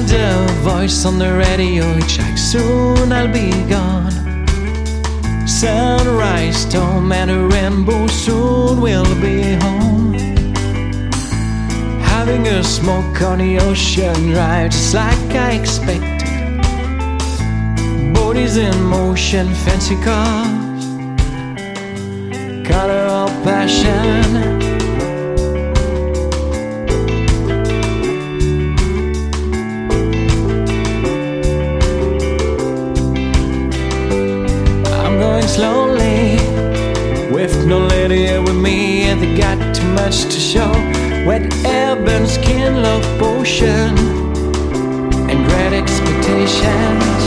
the voice on the radio, it's like soon I'll be gone. Sunrise, storm and a rainbow, soon we'll be home. Having a smoke on the ocean drive, just like I expected. Bodies in motion, fancy cars, color of passion. Slowly, with no lady here with me, and they got too much to show. Wet air burns skin, love potion, and great expectations.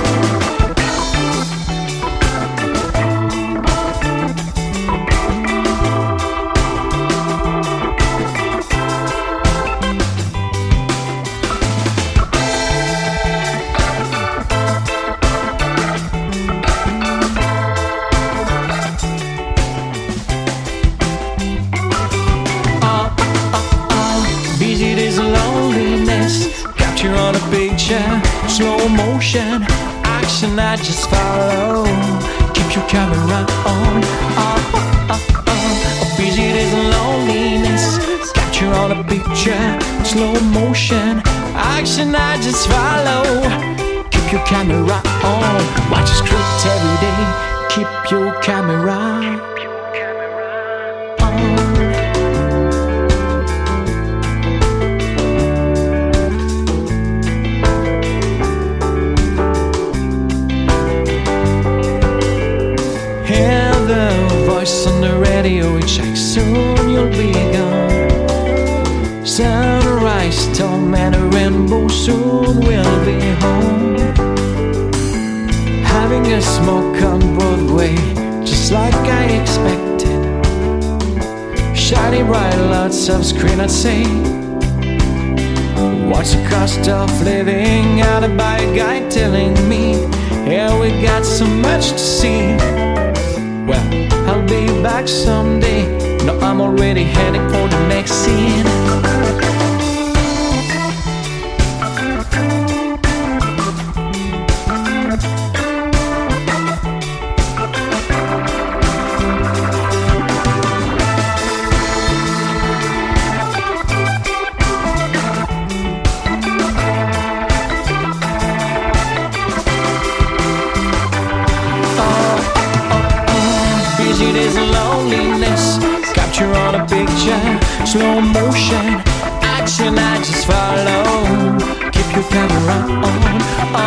Capture on a picture, slow motion, action I just follow. Keep your camera on. Busy days and loneliness. Capture on a picture, slow motion, action I just follow. Keep your camera on. Watch a script every day. Keep your camera on. On the radio, it's like soon you'll be gone. Sunrise, storm and a rainbow, soon we'll be home. Having a smoke on Broadway, just like I expected. Shiny bright lots of screen, I'd say. What's the cost of living? Out by a guy telling me, yeah, we got so much to see. Well, I'll be back someday. No, I'm already heading for the next scene. Busy days and loneliness. Capture on a picture, slow motion, action I just follow. Keep your camera on.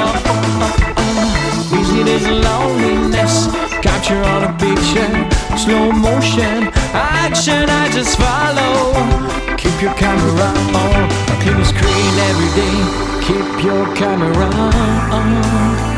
Busy days and loneliness. Capture on a picture, slow motion, action I just follow. Keep your camera on. Clean the screen every day. Keep your camera on.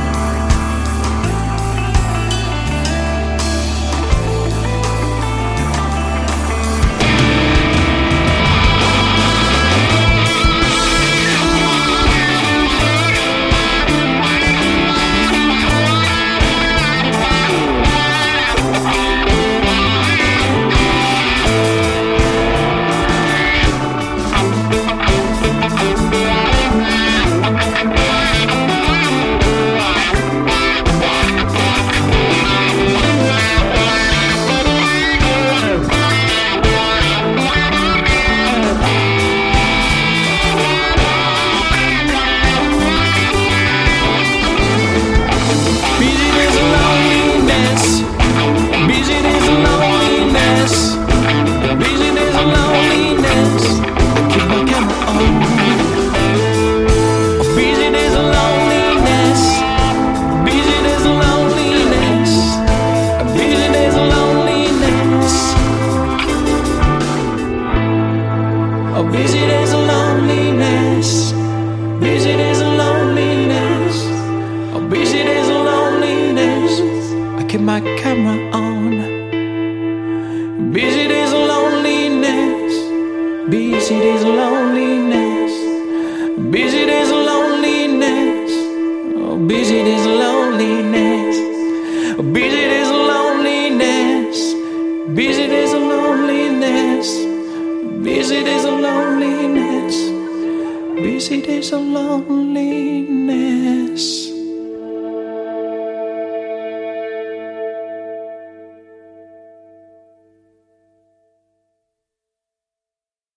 Busy days of loneliness. Busy days of loneliness. Oh, busy days of loneliness. I keep my camera on. Busy days of loneliness. Busy days of loneliness. Busy days of loneliness. Oh, busy days of loneliness. Oh, busy days of loneliness. Busy days of loneliness. Busy days of loneliness. busy days of loneliness.